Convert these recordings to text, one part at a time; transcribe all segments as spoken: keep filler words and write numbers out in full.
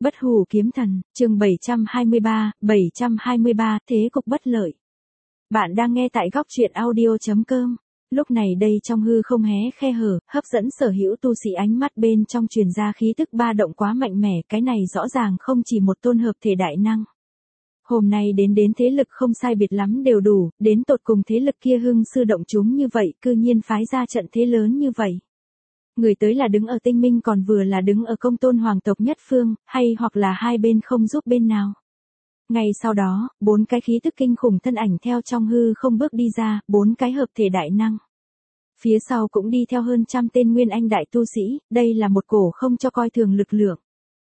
Bất hủ kiếm thần, chương bảy trăm hai mươi ba, bảy trăm hai mươi ba, thế cục bất lợi. Bạn đang nghe tại góc truyện audio chấm com. Lúc này đây trong hư không hé khe hở, hấp dẫn sở hữu tu sĩ ánh mắt bên trong truyền ra khí tức ba động quá mạnh mẽ, cái này rõ ràng không chỉ một tôn hợp thể đại năng. Hôm nay đến đến thế lực không sai biệt lắm đều đủ, đến tột cùng thế lực kia hưng sư động chúng như vậy, cư nhiên phái ra trận thế lớn như vậy. Người tới là đứng ở tinh minh còn vừa là đứng ở công tôn hoàng tộc nhất phương, hay hoặc là hai bên không giúp bên nào. Ngay sau đó, bốn cái khí tức kinh khủng thân ảnh theo trong hư không bước đi ra, bốn cái hợp thể đại năng. Phía sau cũng đi theo hơn trăm tên nguyên anh đại tu sĩ, đây là một cổ không cho coi thường lực lượng.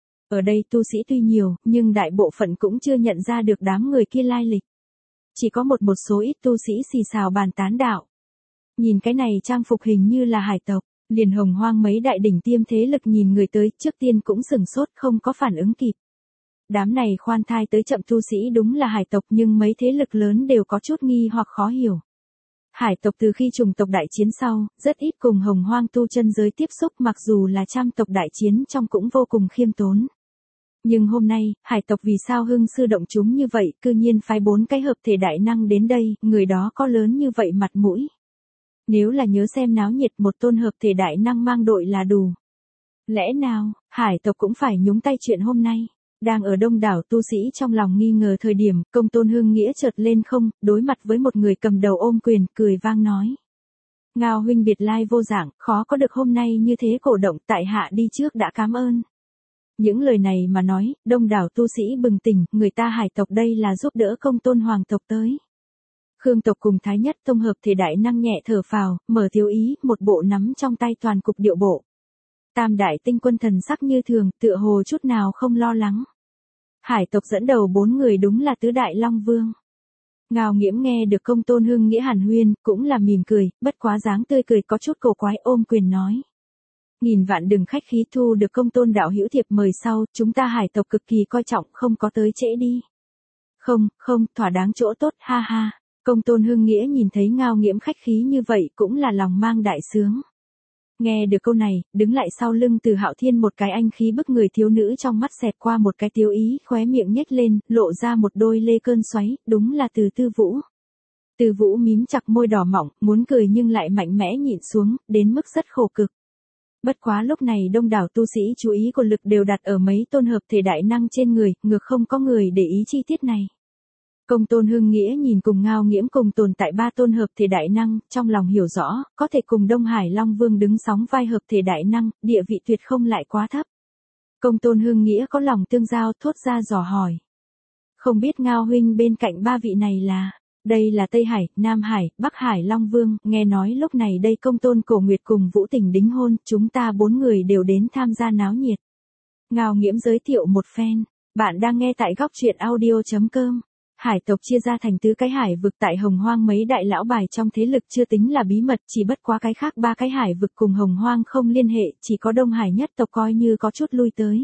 Ở đây tu sĩ tuy nhiều, nhưng đại bộ phận cũng chưa nhận ra được đám người kia lai lịch. Chỉ có một một số ít tu sĩ xì xào bàn tán đạo. Nhìn cái này trang phục hình như là hải tộc. Liền hồng hoang mấy đại đỉnh tiêm thế lực nhìn người tới trước tiên cũng sừng sốt không có phản ứng kịp. Đám này khoan thai tới chậm tu sĩ đúng là hải tộc nhưng mấy thế lực lớn đều có chút nghi hoặc khó hiểu. Hải tộc từ khi trùng tộc đại chiến sau, rất ít cùng hồng hoang tu chân giới tiếp xúc mặc dù là trăm tộc đại chiến trong cũng vô cùng khiêm tốn. Nhưng hôm nay, hải tộc vì sao hưng sư động chúng như vậy, cư nhiên phái bốn cái hợp thể đại năng đến đây, người đó có lớn như vậy mặt mũi. Nếu là nhớ xem náo nhiệt một tôn hợp thể đại năng mang đội là đủ. Lẽ nào, hải tộc cũng phải nhúng tay chuyện hôm nay. Đang ở đông đảo tu sĩ trong lòng nghi ngờ thời điểm, công tôn hưng nghĩa chợt lên không, đối mặt với một người cầm đầu ôm quyền, cười vang nói. Ngao huynh biệt lai vô dạng, khó có được hôm nay như thế cổ động, tại hạ đi trước đã cảm ơn. Những lời này mà nói, đông đảo tu sĩ bừng tỉnh, người ta hải tộc đây là giúp đỡ công tôn hoàng tộc tới. Khương tộc cùng Thái Nhất Tông hợp thể đại năng nhẹ thở phào, mở thiếu ý, một bộ nắm trong tay toàn cục điệu bộ. Tam đại tinh quân thần sắc như thường, tựa hồ chút nào không lo lắng. Hải tộc dẫn đầu bốn người đúng là tứ đại long vương. Ngao Nghiễm nghe được công tôn hưng nghĩa hàn huyên, cũng là mỉm cười, bất quá dáng tươi cười có chút cổ quái ôm quyền nói. Nghìn vạn đừng khách khí thu được công tôn đạo hữu thiệp mời sau, chúng ta hải tộc cực kỳ coi trọng không có tới trễ đi. Không, không, thỏa đáng chỗ tốt, ha ha. Công tôn hưng nghĩa nhìn thấy Ngao Nghiễm khách khí như vậy cũng là lòng mang đại sướng. Nghe được câu này, đứng lại sau lưng Từ Hạo Thiên một cái anh khí bức người thiếu nữ trong mắt xẹt qua một cái tiêu ý, khóe miệng nhếch lên, lộ ra một đôi lê cơn xoáy, đúng là Từ Tư Vũ. Từ Vũ mím chặt môi đỏ mỏng, muốn cười nhưng lại mạnh mẽ nhịn xuống, đến mức rất khổ cực. Bất quá lúc này đông đảo tu sĩ chú ý của lực đều đặt ở mấy tôn hợp thể đại năng trên người, ngược không có người để ý chi tiết này. Công tôn hưng nghĩa nhìn cùng Ngao Nghiễm cùng tồn tại ba tôn hợp thể đại năng, trong lòng hiểu rõ, có thể cùng Đông Hải Long Vương đứng sóng vai hợp thể đại năng, địa vị tuyệt không lại quá thấp. Công tôn hưng nghĩa có lòng tương giao thốt ra dò hỏi. Không biết Ngao huynh bên cạnh ba vị này là, đây là Tây Hải, Nam Hải, Bắc Hải Long Vương, nghe nói lúc này đây công tôn cổ nguyệt cùng Vũ Tình đính hôn, chúng ta bốn người đều đến tham gia náo nhiệt. Ngao Nghiễm giới thiệu một phen, bạn đang nghe tại góc truyện audio chấm com. Hải tộc chia ra thành tứ cái hải vực tại hồng hoang mấy đại lão bài trong thế lực chưa tính là bí mật, chỉ bất quá cái khác ba cái hải vực cùng hồng hoang không liên hệ, chỉ có Đông Hải nhất tộc coi như có chút lui tới.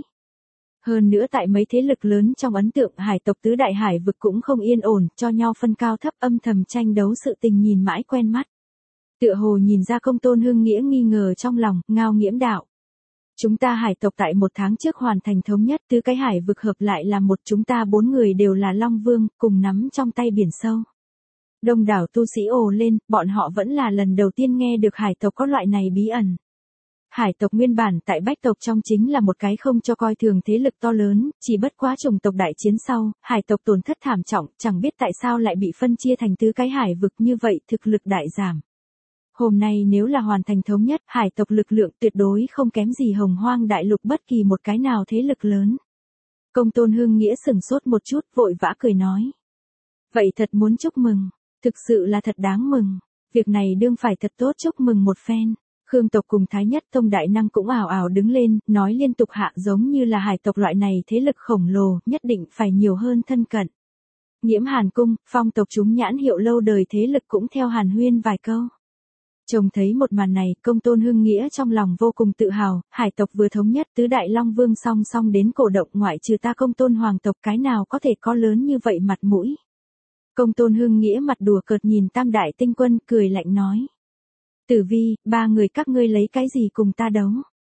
Hơn nữa tại mấy thế lực lớn trong ấn tượng hải tộc tứ đại hải vực cũng không yên ổn, cho nhau phân cao thấp âm thầm tranh đấu sự tình nhìn mãi quen mắt. Tựa hồ nhìn ra công tôn hưng nghĩa nghi ngờ trong lòng, Ngao Nghiễm đạo. Chúng ta hải tộc tại một tháng trước hoàn thành thống nhất tứ cái hải vực hợp lại là một, chúng ta bốn người đều là Long Vương, cùng nắm trong tay biển sâu. Đông đảo tu sĩ ồ lên, bọn họ vẫn là lần đầu tiên nghe được hải tộc có loại này bí ẩn. Hải tộc nguyên bản tại bách tộc trong chính là một cái không cho coi thường thế lực to lớn, chỉ bất quá chủng tộc đại chiến sau, hải tộc tổn thất thảm trọng, chẳng biết tại sao lại bị phân chia thành tứ cái hải vực như vậy, thực lực đại giảm. Hôm nay nếu là hoàn thành thống nhất, hải tộc lực lượng tuyệt đối không kém gì hồng hoang đại lục bất kỳ một cái nào thế lực lớn. Công tôn hưng nghĩa sừng sốt một chút, vội vã cười nói. Vậy thật muốn chúc mừng, thực sự là thật đáng mừng, việc này đương phải thật tốt chúc mừng một phen. Khương tộc cùng Thái Nhất Tông đại năng cũng ảo ảo đứng lên, nói liên tục hạ giống như là hải tộc loại này thế lực khổng lồ, nhất định phải nhiều hơn thân cận. Nghiễm Hàn Cung, Phong tộc chúng nhãn hiệu lâu đời thế lực cũng theo hàn huyên vài câu. Trông thấy một màn này, công tôn hưng nghĩa trong lòng vô cùng tự hào, hải tộc vừa thống nhất tứ đại long vương song song đến cổ động ngoại trừ ta công tôn hoàng tộc cái nào có thể có lớn như vậy mặt mũi. Công tôn hưng nghĩa mặt đùa cợt nhìn tam đại tinh quân cười lạnh nói. Tử Vi, ba người các ngươi lấy cái gì cùng ta đấu?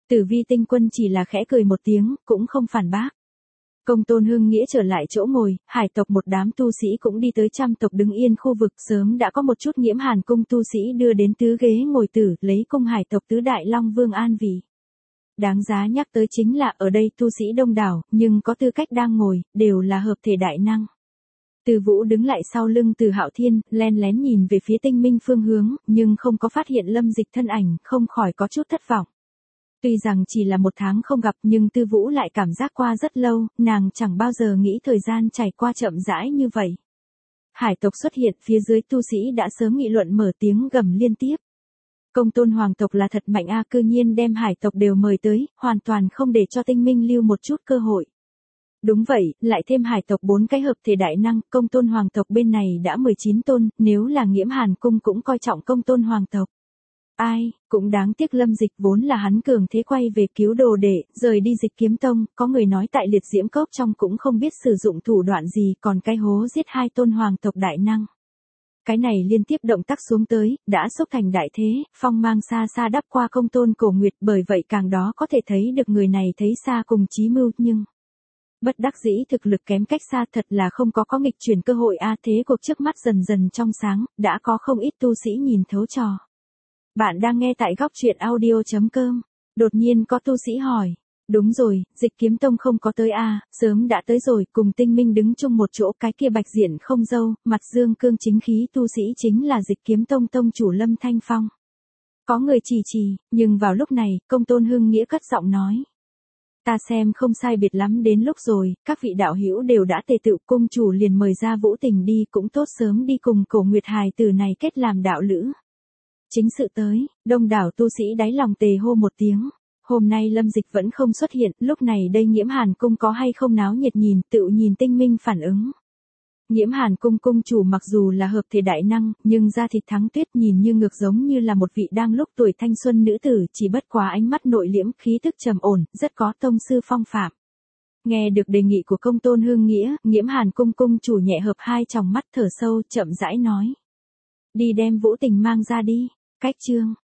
Tử Vi tinh quân chỉ là khẽ cười một tiếng, cũng không phản bác. Công Tôn Hưng Nghĩa trở lại chỗ ngồi, hải tộc một đám tu sĩ cũng đi tới trăm tộc đứng yên khu vực, sớm đã có một chút Nghiễm Hàn cung tu sĩ đưa đến tứ ghế ngồi tử, lấy cung hải tộc tứ đại long vương an vị. Đáng giá nhắc tới chính là ở đây tu sĩ đông đảo, nhưng có tư cách đang ngồi, đều là hợp thể đại năng. Từ Vũ đứng lại sau lưng Từ Hạo Thiên, len lén nhìn về phía tinh minh phương hướng, nhưng không có phát hiện Lâm Dịch thân ảnh, không khỏi có chút thất vọng. Tuy rằng chỉ là một tháng không gặp nhưng Tư Vũ lại cảm giác qua rất lâu, nàng chẳng bao giờ nghĩ thời gian trải qua chậm rãi như vậy. Hải tộc xuất hiện phía dưới tu sĩ đã sớm nghị luận mở tiếng gầm liên tiếp. Công Tôn hoàng tộc là thật mạnh a, cư nhiên đem hải tộc đều mời tới, hoàn toàn không để cho tinh minh lưu một chút cơ hội. Đúng vậy, lại thêm hải tộc bốn cái hợp thể đại năng, Công Tôn hoàng tộc bên này đã mười chín tôn, nếu là Nghiễm Hàn cung cũng coi trọng Công Tôn hoàng tộc. Ai, cũng đáng tiếc Lâm Dịch vốn là hắn cường thế quay về cứu đồ đệ, rời đi Dịch Kiếm Tông, có người nói tại liệt diễm cốc trong cũng không biết sử dụng thủ đoạn gì, còn cái hố giết hai tôn hoàng tộc đại năng. Cái này liên tiếp động tác xuống tới, đã xúc thành đại thế, phong mang xa xa đắp qua Công Tôn Cổ Nguyệt, bởi vậy càng đó có thể thấy được người này thấy xa cùng chí mưu, nhưng bất đắc dĩ thực lực kém cách xa, thật là không có có nghịch chuyển cơ hội a. Thế cuộc trước mắt dần dần trong sáng, đã có không ít tu sĩ nhìn thấu trò. Bạn đang nghe tại góc truyện audio chấm com. Đột nhiên có tu sĩ hỏi. Đúng rồi, Dịch Kiếm Tông không có tới a, sớm đã tới rồi, cùng tinh minh đứng chung một chỗ, cái kia bạch diện không dâu, mặt dương cương chính khí tu sĩ chính là Dịch Kiếm Tông tông chủ Lâm Thanh Phong. Có người chỉ trì, nhưng vào lúc này, Công Tôn Hưng Nghĩa cất giọng nói. Ta xem không sai biệt lắm đến lúc rồi, các vị đạo hữu đều đã tề tựu, cung chủ liền mời ra Vũ Tình đi, cũng tốt sớm đi cùng Cổ Nguyệt hài tử này kết làm đạo lữ. Chính sự tới, đông đảo tu sĩ đáy lòng tề hô một tiếng. Hôm nay Lâm Dịch vẫn không xuất hiện, lúc này đây Nghiễm Hàn cung có hay không náo nhiệt nhìn, tự nhìn tinh minh phản ứng. Nghiễm Hàn cung cung chủ mặc dù là hợp thể đại năng, nhưng da thịt thắng tuyết, nhìn như ngược giống như là một vị đang lúc tuổi thanh xuân nữ tử, chỉ bất quá ánh mắt nội liễm, khí thức trầm ổn, rất có tông sư phong phạm. Nghe được đề nghị của Công Tôn Hưng Nghĩa, Nghiễm Hàn cung cung chủ nhẹ hợp hai tròng mắt, thở sâu, chậm rãi nói. Đi đem Vũ Tình mang ra đi. Cách chương